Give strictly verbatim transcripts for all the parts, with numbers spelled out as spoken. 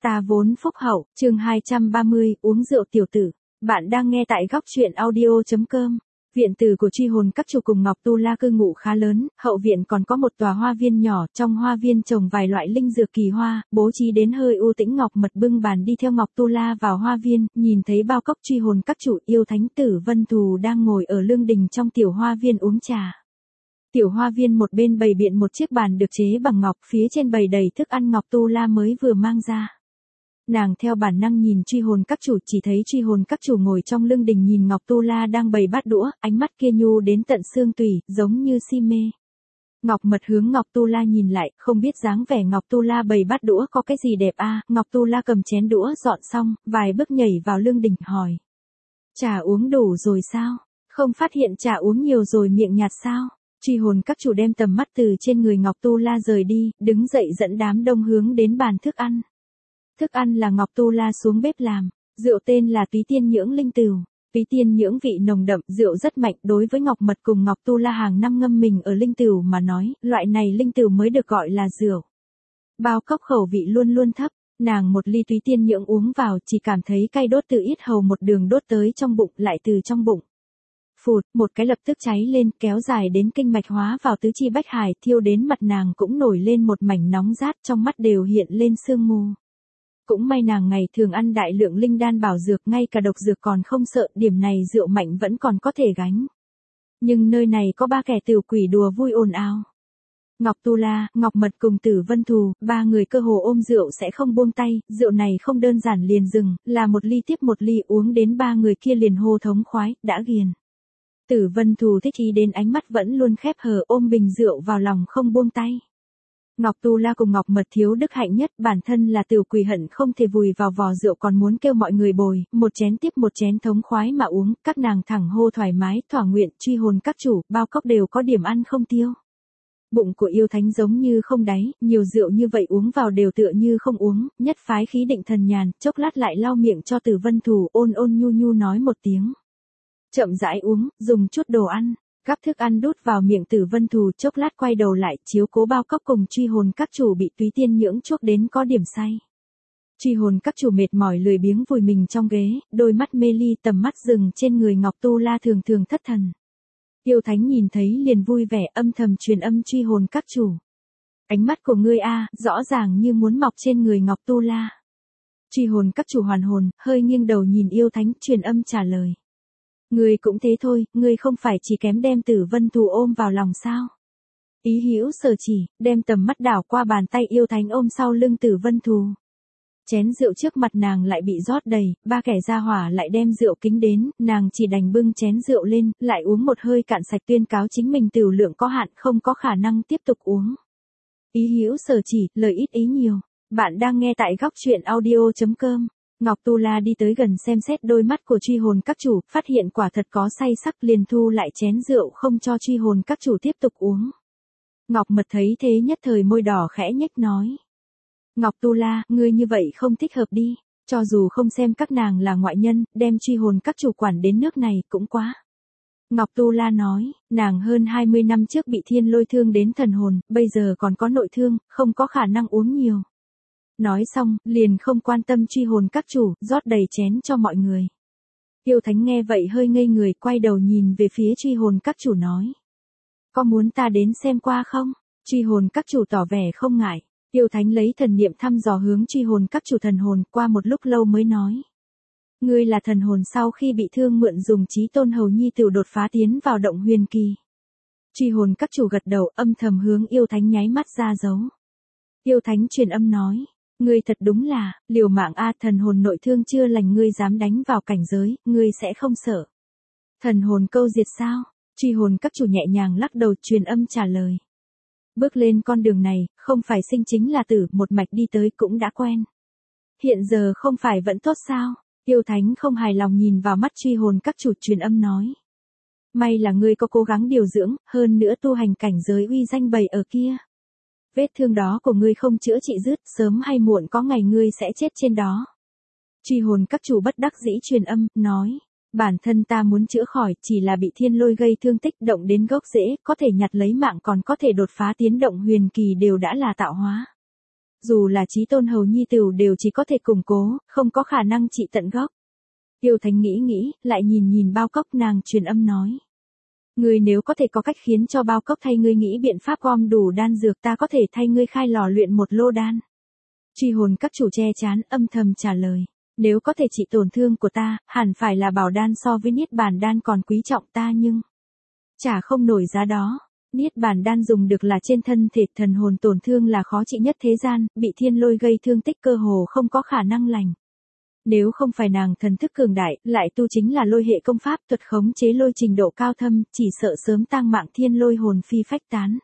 Ta vốn phúc hậu, chương hai trăm ba mươi, uống rượu tiểu tử. Bạn đang nghe tại góc truyện audio chấm com. Viện tử của Truy hồn các chủ cùng Ngọc Tu La cư ngụ khá lớn, hậu viện còn có một tòa hoa viên nhỏ, trong hoa viên trồng vài loại linh dược kỳ hoa, bố trí đến hơi u tĩnh. Ngọc Mật bưng bàn đi theo Ngọc Tu La vào hoa viên, nhìn thấy bao cốc Truy hồn các chủ yêu thánh Tử Vân Thù đang ngồi ở lương đình trong tiểu hoa viên uống trà. Tiểu hoa viên một bên bày biện một chiếc bàn được chế bằng ngọc, phía trên bày đầy thức ăn Ngọc Tu La mới vừa mang ra. Nàng theo bản năng nhìn Truy hồn các chủ, chỉ thấy Truy hồn các chủ ngồi trong lương đình nhìn Ngọc Tu La đang bày bát đũa, ánh mắt kia nhu đến tận xương tủy, giống như si mê. Ngọc Mật hướng Ngọc Tu La nhìn lại, không biết dáng vẻ Ngọc Tu La bày bát đũa có cái gì đẹp a? À? Ngọc Tu La cầm chén đũa dọn xong, vài bước nhảy vào lương đình hỏi: "Trà uống đủ rồi sao? Không phát hiện trà uống nhiều rồi miệng nhạt sao?" Truy hồn các chủ đem tầm mắt từ trên người Ngọc Tu La rời đi, đứng dậy dẫn đám đông hướng đến bàn thức ăn. Thức ăn là Ngọc Tu La xuống bếp làm, rượu tên là Túy Tiên Nhưỡng Linh Tửu. Túy Tiên Nhưỡng vị nồng đậm, rượu rất mạnh, đối với Ngọc Mật cùng Ngọc Tu La hàng năm ngâm mình ở linh tửu mà nói, loại này linh tửu mới được gọi là rượu. Bao cốc khẩu vị luôn luôn thấp, nàng một ly Túy Tiên Nhưỡng uống vào, chỉ cảm thấy cay đốt từ yết hầu một đường đốt tới trong bụng, lại từ trong bụng phụt, một cái lập tức cháy lên, kéo dài đến kinh mạch hóa vào tứ chi bách hải, thiêu đến mặt nàng cũng nổi lên một mảnh nóng rát, trong mắt đều hiện lên sương mù. Cũng may nàng ngày thường ăn đại lượng linh đan bảo dược, ngay cả độc dược còn không sợ, điểm này rượu mạnh vẫn còn có thể gánh. Nhưng nơi này có ba kẻ tiểu quỷ đùa vui ồn ào. Ngọc Tu La, Ngọc Mật cùng Tử Vân Thù, ba người cơ hồ ôm rượu sẽ không buông tay, rượu này không đơn giản liền dừng, là một ly tiếp một ly uống đến ba người kia liền hô thống khoái, đã ghiền. Tử Vân Thù thích ý đến ánh mắt vẫn luôn khép hờ, ôm bình rượu vào lòng không buông tay. Ngọc Tu La cùng Ngọc Mật thiếu đức hạnh nhất, bản thân là tiểu quỷ hận không thể vùi vào vò rượu còn muốn kêu mọi người bồi, một chén tiếp một chén thống khoái mà uống, các nàng thẳng hô thoải mái, thỏa nguyện. Truy hồn các chủ, bao cốc đều có điểm ăn không tiêu. Bụng của yêu thánh giống như không đáy, nhiều rượu như vậy uống vào đều tựa như không uống, nhất phái khí định thần nhàn, chốc lát lại lau miệng cho Tử Vân Thù, ôn ôn nhu nhu nói một tiếng: "Chậm rãi uống, dùng chút đồ ăn." Gắp thức ăn đút vào miệng Tử Vân Thù, chốc lát quay đầu lại, chiếu cố bao cốc cùng Truy hồn các chủ bị Túy Tiên Nhưỡng chuốc đến có điểm say. Truy hồn các chủ mệt mỏi lười biếng vùi mình trong ghế, đôi mắt mê ly, tầm mắt dừng trên người Ngọc Tu La thường thường thất thần. Yêu thánh nhìn thấy liền vui vẻ, âm thầm truyền âm Truy hồn các chủ: "Ánh mắt của ngươi a, rõ ràng như muốn mọc trên người Ngọc Tu La." Truy hồn các chủ hoàn hồn, hơi nghiêng đầu nhìn yêu thánh, truyền âm trả lời: "Ngươi cũng thế thôi, ngươi không phải chỉ kém đem Tử Vân Thù ôm vào lòng sao?" Ý hữu sở chỉ, đem tầm mắt đảo qua bàn tay yêu thánh ôm sau lưng Tử Vân Thù. Chén rượu trước mặt nàng lại bị rót đầy, ba kẻ gia hỏa lại đem rượu kính đến, nàng chỉ đành bưng chén rượu lên, lại uống một hơi cạn sạch, tuyên cáo chính mình tửu lượng có hạn, không có khả năng tiếp tục uống. Ý hữu sở chỉ, lời ít ý nhiều. Bạn đang nghe tại góc truyện audio chấm com. Ngọc Tu La đi tới gần xem xét đôi mắt của Truy hồn các chủ, phát hiện quả thật có say sắc, liền thu lại chén rượu không cho Truy hồn các chủ tiếp tục uống. Ngọc Mật thấy thế nhất thời môi đỏ khẽ nhếch nói: "Ngọc Tu La, ngươi như vậy không thích hợp đi, cho dù không xem các nàng là ngoại nhân, đem Truy hồn các chủ quản đến nước này cũng quá." Ngọc Tu La nói, nàng hơn hai mươi năm trước bị thiên lôi thương đến thần hồn, bây giờ còn có nội thương, không có khả năng uống nhiều. Nói xong, liền không quan tâm Truy hồn các chủ, rót đầy chén cho mọi người. Yêu thánh nghe vậy hơi ngây người, quay đầu nhìn về phía Truy hồn các chủ nói: "Có muốn ta đến xem qua không?" Truy hồn các chủ tỏ vẻ không ngại. Yêu thánh lấy thần niệm thăm dò hướng Truy hồn các chủ thần hồn, qua một lúc lâu mới nói: "Ngươi là thần hồn sau khi bị thương mượn dùng chí tôn hầu nhi tửu đột phá tiến vào động huyền kỳ." Truy hồn các chủ gật đầu, âm thầm hướng yêu thánh nháy mắt ra dấu. Yêu thánh truyền âm nói: "Ngươi thật đúng là, liều mạng a, thần hồn nội thương chưa lành ngươi dám đánh vào cảnh giới, ngươi sẽ không sợ thần hồn câu diệt sao?" Truy hồn các chủ nhẹ nhàng lắc đầu, truyền âm trả lời: "Bước lên con đường này, không phải sinh chính là tử, một mạch đi tới cũng đã quen. Hiện giờ không phải vẫn tốt sao?" Yêu thánh không hài lòng nhìn vào mắt Truy hồn các chủ, truyền âm nói: "May là ngươi có cố gắng điều dưỡng, hơn nữa tu hành cảnh giới uy danh bày ở kia. Vết thương đó của ngươi không chữa trị dứt, sớm hay muộn có ngày ngươi sẽ chết trên đó." Truy hồn các chủ bất đắc dĩ truyền âm, nói: "Bản thân ta muốn chữa khỏi, chỉ là bị thiên lôi gây thương tích, động đến gốc rễ, có thể nhặt lấy mạng còn có thể đột phá tiến động huyền kỳ đều đã là tạo hóa. Dù là chí tôn hầu nhi tửu đều chỉ có thể củng cố, không có khả năng trị tận gốc. Yêu Thánh nghĩ nghĩ, lại nhìn nhìn Bao Cốc, nàng truyền âm nói. Ngươi nếu có thể có cách khiến cho Bao Cốc thay ngươi nghĩ biện pháp gom đủ đan dược, ta có thể thay ngươi khai lò luyện một lô đan. Truy hồn các chủ che chán, âm thầm trả lời. Nếu có thể trị tổn thương của ta, hẳn phải là bảo đan so với niết bàn đan còn quý trọng ta nhưng trả không nổi giá đó. Niết bàn đan dùng được là trên thân thể, thần hồn tổn thương là khó trị nhất thế gian, bị thiên lôi gây thương tích cơ hồ không có khả năng lành. Nếu không phải nàng thần thức cường đại, lại tu chính là lôi hệ công pháp, thuật khống chế lôi trình độ cao thâm, chỉ sợ sớm tang mạng thiên lôi hồn phi phách tán.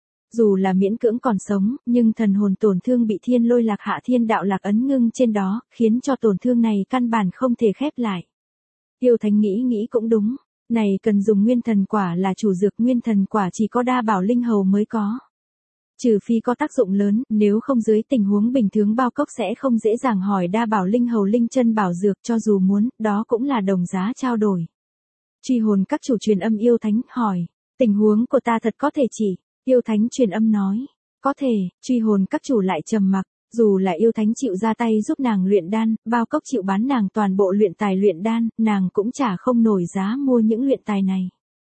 Dù là miễn cưỡng còn sống, nhưng thần hồn tổn thương bị thiên lôi lạc hạ thiên đạo lạc ấn ngưng trên đó, khiến cho tổn thương này căn bản không thể khép lại. Yêu Thánh nghĩ nghĩ cũng đúng, này cần dùng nguyên thần quả là chủ dược, nguyên thần quả chỉ có đa bảo linh hầu mới có. Trừ phi có tác dụng lớn, nếu không dưới tình huống bình thường Bao Cốc sẽ không dễ dàng hỏi đa bảo linh hầu linh chân bảo dược, cho dù muốn, đó cũng là đồng giá trao đổi. Truy hồn các chủ truyền âm Yêu Thánh, hỏi, tình huống của ta thật có thể chỉ. Yêu Thánh truyền âm nói, có thể. Truy hồn các chủ lại trầm mặc, dù là Yêu Thánh chịu ra tay giúp nàng luyện đan, Bao Cốc chịu bán nàng toàn bộ luyện tài luyện đan, nàng cũng trả không nổi giá mua những luyện tài này.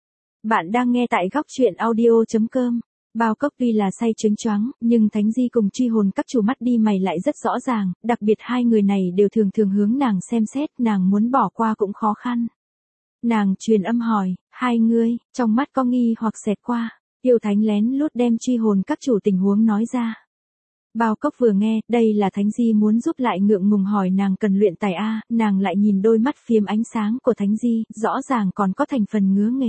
Bạn đang nghe tại góc truyện audio chấm com. Bao Cốc tuy là say choáng choáng, nhưng Thánh Di cùng Truy hồn các chủ mắt đi mày lại rất rõ ràng, đặc biệt hai người này đều thường thường hướng nàng xem xét, nàng muốn bỏ qua cũng khó khăn. Nàng truyền âm hỏi, hai ngươi, trong mắt có nghi hoặc xẹt qua. Yêu Thánh lén lút đem Truy hồn các chủ tình huống nói ra. Bao Cốc vừa nghe, đây là Thánh Di muốn giúp lại ngượng ngùng hỏi nàng cần luyện tài a, nàng lại nhìn đôi mắt phiếm ánh sáng của Thánh Di, rõ ràng còn có thành phần ngứa nghề.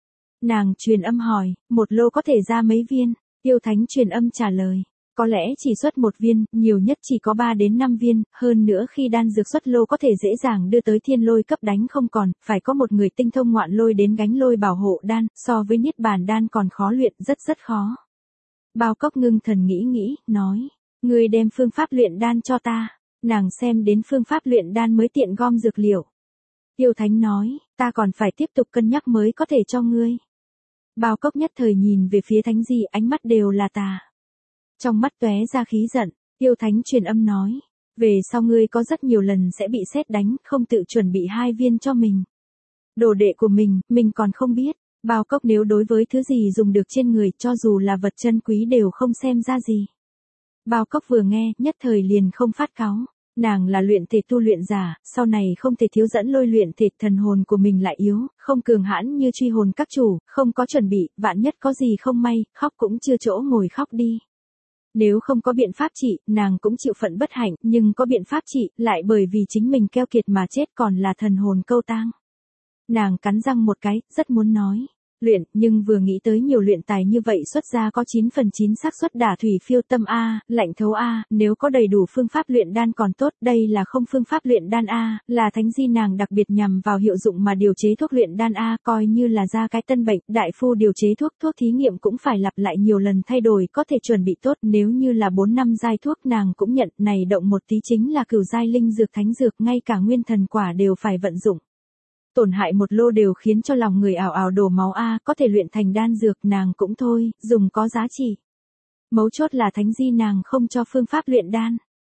Nàng truyền âm hỏi, một lô có thể ra mấy viên? Yêu Thánh truyền âm trả lời, có lẽ chỉ xuất một viên, nhiều nhất chỉ có ba đến năm viên, hơn nữa khi đan dược xuất lô có thể dễ dàng đưa tới thiên lôi cấp đánh không còn, phải có một người tinh thông ngoạn lôi đến gánh lôi bảo hộ đan, so với niết bàn đan còn khó luyện, rất rất khó. Bao Cốc ngưng thần nghĩ nghĩ, nói, ngươi đem phương pháp luyện đan cho ta, nàng xem đến phương pháp luyện đan mới tiện gom dược liệu. Yêu Thánh nói, ta còn phải tiếp tục cân nhắc mới có thể cho ngươi. Bao Cốc nhất thời nhìn về phía Thánh Di, ánh mắt đều là tà. Trong mắt tóe ra khí giận, Yêu Thánh truyền âm nói, về sau ngươi có rất nhiều lần sẽ bị sét đánh, không tự chuẩn bị hai viên cho mình. Đồ đệ của mình, mình còn không biết. Bao Cốc nếu đối với thứ gì dùng được trên người, cho dù là vật chân quý đều không xem ra gì. Bao Cốc vừa nghe, nhất thời liền không phát cáu. Nàng là luyện thể tu luyện giả, sau này không thể thiếu dẫn lôi luyện thể, thần hồn của mình lại yếu, không cường hãn như Truy hồn các chủ, không có chuẩn bị, vạn nhất có gì không may, khóc cũng chưa chỗ ngồi khóc đi. Nếu không có biện pháp trị, nàng cũng chịu phận bất hạnh, nhưng có biện pháp trị, lại bởi vì chính mình keo kiệt mà chết còn là thần hồn câu tang. Nàng cắn răng một cái, rất muốn nói. Luyện, nhưng vừa nghĩ tới nhiều luyện tài như vậy xuất ra có chín phần chín xác suất đả thủy phiêu tâm A, lạnh thấu A, nếu có đầy đủ phương pháp luyện đan còn tốt, đây là không phương pháp luyện đan A, là Thánh Di nàng đặc biệt nhằm vào hiệu dụng mà điều chế thuốc luyện đan A, coi như là ra cái tân bệnh, đại phu điều chế thuốc, thuốc thí nghiệm cũng phải lặp lại nhiều lần thay đổi, có thể chuẩn bị tốt, nếu như là bốn năm giai thuốc nàng cũng nhận, này động một tí chính là cửu giai linh dược thánh dược, ngay cả nguyên thần quả đều phải vận dụng. Tổn hại một lô đều khiến cho lòng người ảo ảo đổ máu a, có thể luyện thành đan dược nàng cũng thôi, dùng có giá trị. Mấu chốt là Thánh Di nàng không cho phương pháp luyện đan.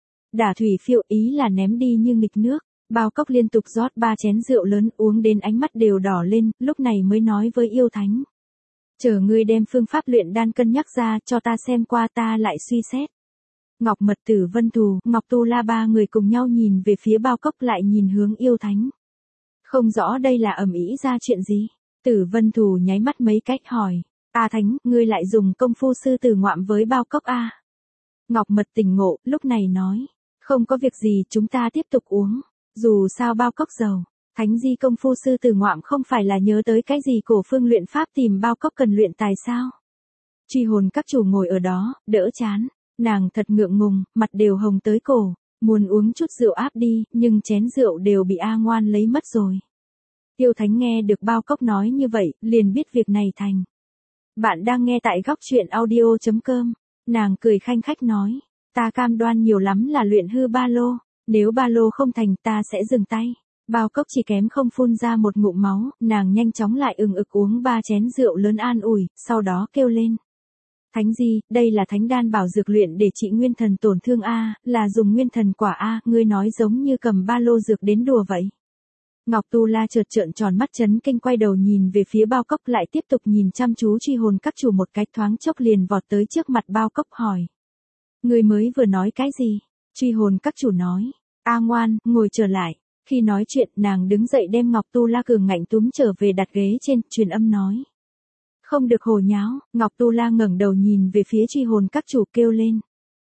Đả thủy phiêu ý là ném đi như nghịch nước, Bao Cốc liên tục rót ba chén rượu lớn uống đến ánh mắt đều đỏ lên, lúc này mới nói với Yêu Thánh. Chờ ngươi đem phương pháp luyện đan cân nhắc ra cho ta xem qua ta lại suy xét. Ngọc Mật Tử Vân Thù, Ngọc Tu La ba người cùng nhau nhìn về phía Bao Cốc lại nhìn hướng Yêu Thánh. Không rõ đây là ầm ĩ ra chuyện gì. Tử Vân Thù nháy mắt mấy cách hỏi. A Thánh, ngươi lại dùng công phu sư tử ngoạm với Bao Cốc a? Ngọc Mật tỉnh ngộ, lúc này nói. Không có việc gì, chúng ta tiếp tục uống. Dù sao Bao Cốc giàu. Thánh Di công phu sư tử ngoạm không phải là nhớ tới cái gì cổ phương luyện pháp tìm Bao Cốc cần luyện tài sao? Truy hồn các chủ ngồi ở đó, đỡ chán. Nàng thật ngượng ngùng, mặt đều hồng tới cổ. Muốn uống chút rượu áp đi, nhưng chén rượu đều bị A Ngoan lấy mất rồi. Yêu Thánh nghe được Bao Cốc nói như vậy, liền biết việc này thành. Bạn đang nghe tại góc truyện audio chấm com. Nàng cười khanh khách nói. Ta cam đoan nhiều lắm là luyện hư ba lô. Nếu ba lô không thành ta sẽ dừng tay. Bao Cốc chỉ kém không phun ra một ngụm máu, nàng nhanh chóng lại ừng ực uống ba chén rượu lớn an ủi, sau đó kêu lên. Thánh Di, đây là thánh đan bảo dược luyện để trị nguyên thần tổn thương a, là dùng nguyên thần quả a, ngươi nói giống như cầm ba lô dược đến đùa vậy. Ngọc Tu La chợt trợn tròn mắt chấn kinh quay đầu nhìn về phía Bao Cốc lại tiếp tục nhìn chăm chú Truy Hồn Các Chủ một cái thoáng chốc liền vọt tới trước mặt Bao Cốc hỏi. Ngươi mới vừa nói cái gì? Truy Hồn Các Chủ nói. A ngoan, ngồi trở lại. Khi nói chuyện nàng đứng dậy đem Ngọc Tu La cường ngạnh túm trở về đặt ghế trên, truyền âm nói. Không được hồ nháo, Ngọc Tu La ngẩng đầu nhìn về phía Truy Hồn Các Chủ kêu lên.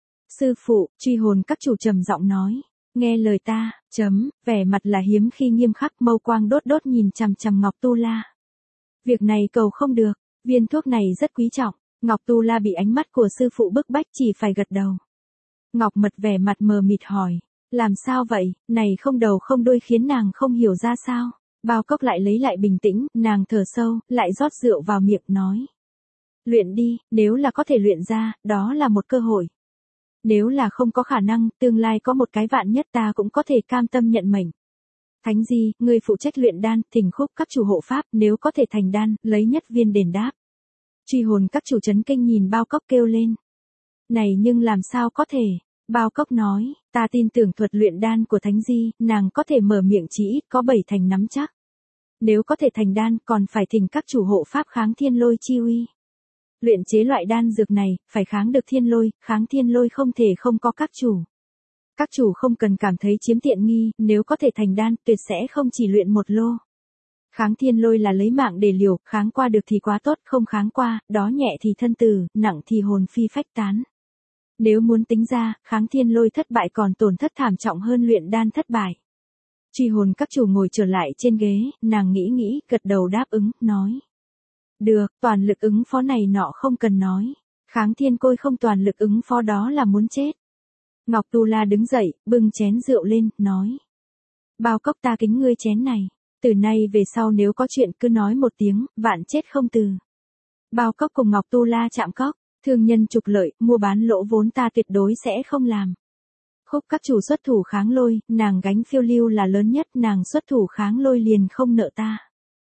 Sư phụ, Truy Hồn Các Chủ trầm giọng nói. Nghe lời ta, chấm, vẻ mặt là hiếm khi nghiêm khắc mâu quang đốt đốt nhìn chằm chằm Ngọc Tu La. Việc này cầu không được, viên thuốc này rất quý trọng, Ngọc Tu La bị ánh mắt của sư phụ bức bách chỉ phải gật đầu. Ngọc Mật vẻ mặt mờ mịt hỏi, làm sao vậy, này không đầu không đuôi khiến nàng không hiểu ra sao. Bao Cốc lại lấy lại bình tĩnh, nàng thở sâu, lại rót rượu vào miệng nói. Luyện đi, nếu là có thể luyện ra, đó là một cơ hội. Nếu là không có khả năng, tương lai có một cái vạn nhất ta cũng có thể cam tâm nhận mệnh. Thánh Di, ngươi phụ trách luyện đan, thỉnh Khúc Các Chủ hộ pháp, nếu có thể thành đan, lấy nhất viên đền đáp. Truy Hồn Các Chủ chấn kinh nhìn Bao Cốc kêu lên. Này nhưng làm sao có thể? Bao Cốc nói, ta tin tưởng thuật luyện đan của Thánh Di, nàng có thể mở miệng chỉ ít có bảy thành nắm chắc. Nếu có thể thành đan, còn phải thỉnh các chủ hộ pháp kháng thiên lôi chi uy. Luyện chế loại đan dược này, phải kháng được thiên lôi, kháng thiên lôi không thể không có các chủ. Các chủ không cần cảm thấy chiếm tiện nghi, nếu có thể thành đan, tuyệt sẽ không chỉ luyện một lô. Kháng thiên lôi là lấy mạng để liều, kháng qua được thì quá tốt, không kháng qua, đó nhẹ thì thân tử, nặng thì hồn phi phách tán. Nếu muốn tính ra, kháng thiên lôi thất bại còn tổn thất thảm trọng hơn luyện đan thất bại. Truy Hồn Các Chủ ngồi trở lại trên ghế, nàng nghĩ nghĩ, gật đầu đáp ứng, nói. Được, toàn lực ứng phó này nọ không cần nói. Kháng thiên côi không toàn lực ứng phó đó là muốn chết. Ngọc Tu La đứng dậy, bưng chén rượu lên, nói. Bao Cốc ta kính ngươi chén này. Từ nay về sau nếu có chuyện cứ nói một tiếng, vạn chết không từ. Bao Cốc cùng Ngọc Tu La chạm cốc. Thương nhân trục lợi, mua bán lỗ vốn ta tuyệt đối sẽ không làm. Khúc Các Chủ xuất thủ kháng lôi, nàng gánh phiêu lưu là lớn nhất, nàng xuất thủ kháng lôi liền không nợ ta.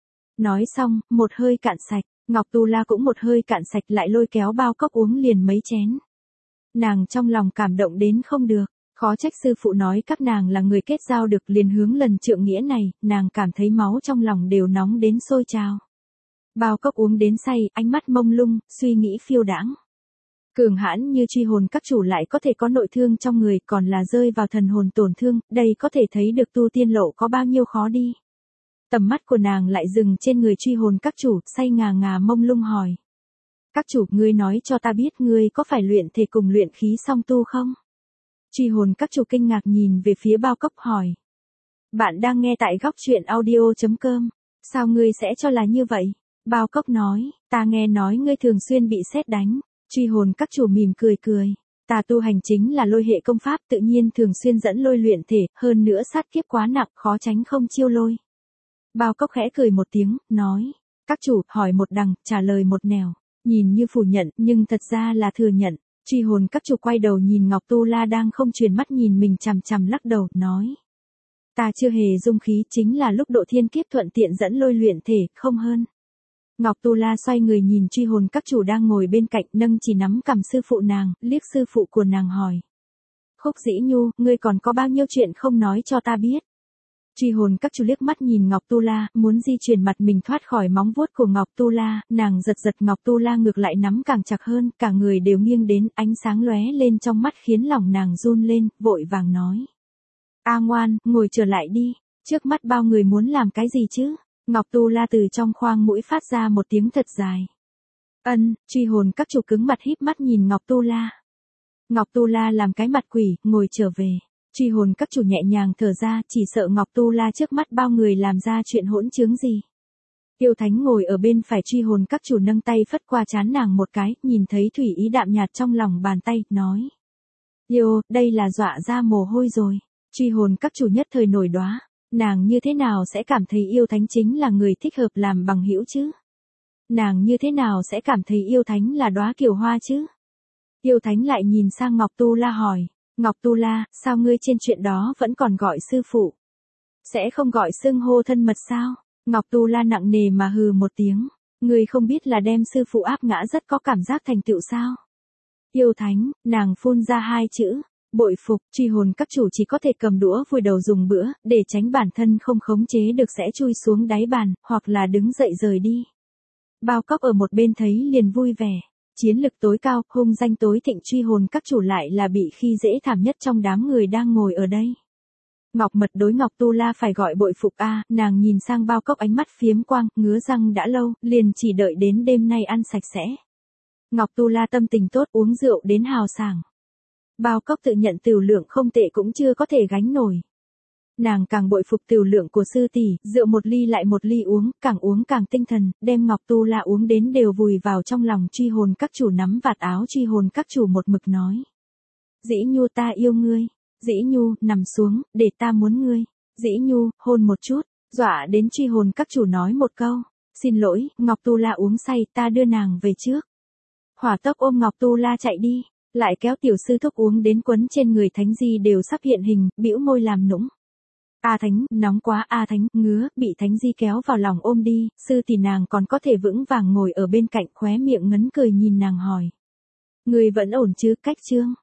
Nói xong, một hơi cạn sạch, Ngọc Tu La cũng một hơi cạn sạch lại lôi kéo Bao Cốc uống liền mấy chén. Nàng trong lòng cảm động đến không được, khó trách sư phụ nói các nàng là người kết giao được liền hướng lần trượng nghĩa này, nàng cảm thấy máu trong lòng đều nóng đến sôi trào. Bao Cốc uống đến say, ánh mắt mông lung, suy nghĩ phiêu đãng. Cường hãn như Truy Hồn Các Chủ lại có thể có nội thương trong người còn là rơi vào thần hồn tổn thương, đây có thể thấy được tu tiên lộ có bao nhiêu khó đi. Tầm mắt của nàng lại dừng trên người Truy Hồn Các Chủ, say ngà ngà mông lung hỏi. Các chủ, ngươi nói cho ta biết ngươi có phải luyện thể cùng luyện khí song tu không? Truy Hồn Các Chủ kinh ngạc nhìn về phía Bao Cốc hỏi. Bạn đang nghe tại góc truyện audio chấm com, sao ngươi sẽ cho là như vậy? Bao Cốc nói, ta nghe nói ngươi thường xuyên bị sét đánh. Truy Hồn Các Chủ mỉm cười cười. Ta tu hành chính là lôi hệ công pháp tự nhiên thường xuyên dẫn lôi luyện thể, hơn nữa sát kiếp quá nặng khó tránh không chiêu lôi. Bao Cốc khẽ cười một tiếng, nói. Các chủ, hỏi một đằng, trả lời một nẻo. Nhìn như phủ nhận, nhưng thật ra là thừa nhận. Truy Hồn Các Chủ quay đầu nhìn Ngọc Tu La đang không truyền mắt nhìn mình chằm chằm lắc đầu, nói. Ta chưa hề dung khí, chính là lúc độ thiên kiếp thuận tiện dẫn lôi luyện thể, không hơn. Ngọc Tu La xoay người nhìn Truy Hồn Các Chủ đang ngồi bên cạnh, nâng chỉ nắm cằm sư phụ nàng, liếc sư phụ của nàng hỏi. Khúc Dĩ Nhu, ngươi còn có bao nhiêu chuyện không nói cho ta biết? Truy Hồn Các Chủ liếc mắt nhìn Ngọc Tu La, muốn di chuyển mặt mình thoát khỏi móng vuốt của Ngọc Tu La, nàng giật giật Ngọc Tu La ngược lại nắm càng chặt hơn, cả người đều nghiêng đến, ánh sáng lóe lên trong mắt khiến lòng nàng run lên, vội vàng nói. A ngoan, ngồi trở lại đi, trước mắt bao người muốn làm cái gì chứ? Ngọc Tu La từ trong khoang mũi phát ra một tiếng thật dài. Ân, Truy Hồn Các Chủ cứng mặt híp mắt nhìn Ngọc Tu La. Ngọc Tu La làm cái mặt quỷ, ngồi trở về. Truy Hồn Các Chủ nhẹ nhàng thở ra, chỉ sợ Ngọc Tu La trước mắt bao người làm ra chuyện hỗn trướng gì. Yêu Thánh ngồi ở bên phải Truy Hồn Các Chủ nâng tay phất qua trán nàng một cái, nhìn thấy thủy ý đạm nhạt trong lòng bàn tay, nói. Yêu, đây là dọa ra mồ hôi rồi. Truy Hồn Các Chủ nhất thời nổi đóa. Nàng như thế nào sẽ cảm thấy Yêu Thánh chính là người thích hợp làm bằng hữu chứ? Nàng như thế nào sẽ cảm thấy Yêu Thánh là đóa kiều hoa chứ? Yêu Thánh lại nhìn sang Ngọc Tu La hỏi. Ngọc Tu La, sao ngươi trên chuyện đó vẫn còn gọi sư phụ? Sẽ không gọi xưng hô thân mật sao? Ngọc Tu La nặng nề mà hừ một tiếng. Ngươi không biết là đem sư phụ áp ngã rất có cảm giác thành tựu sao? Yêu thánh, nàng phun ra hai chữ. Bội phục, truy hồn các chủ chỉ có thể cầm đũa vùi đầu dùng bữa, để tránh bản thân không khống chế được sẽ chui xuống đáy bàn, hoặc là đứng dậy rời đi. Bao Cóc ở một bên thấy liền vui vẻ. Chiến lực tối cao, hung danh tối thịnh truy hồn các chủ lại là bị khi dễ thảm nhất trong đám người đang ngồi ở đây. Ngọc Mật đối Ngọc Tu La phải gọi bội phục a, nàng nhìn sang Bao Cóc ánh mắt phiếm quang, ngứa răng đã lâu, liền chỉ đợi đến đêm nay ăn sạch sẽ. Ngọc Tu La tâm tình tốt uống rượu đến hào sảng. Bao Cóc tự nhận tửu lượng không tệ cũng chưa có thể gánh nổi. Nàng càng bội phục tửu lượng của sư tỷ, rượu một ly lại một ly uống, càng uống càng tinh thần, đem Ngọc Tu La uống đến đều vùi vào trong lòng truy hồn các chủ nắm vạt áo truy hồn các chủ một mực nói. Dĩ Nhu ta yêu ngươi, Dĩ Nhu nằm xuống, để ta muốn ngươi, Dĩ Nhu hôn một chút, dọa đến truy hồn các chủ nói một câu, xin lỗi, Ngọc Tu La uống say ta đưa nàng về trước. Hỏa tốc ôm Ngọc Tu La chạy đi. Lại kéo tiểu sư thúc uống đến quấn trên người Thánh Di đều sắp hiện hình, bĩu môi làm nũng. A Thánh, nóng quá A Thánh, ngứa, bị Thánh Di kéo vào lòng ôm đi, sư tỷ nàng còn có thể vững vàng ngồi ở bên cạnh khóe miệng ngấn cười nhìn nàng hỏi. Người vẫn ổn chứ, Cách Trương?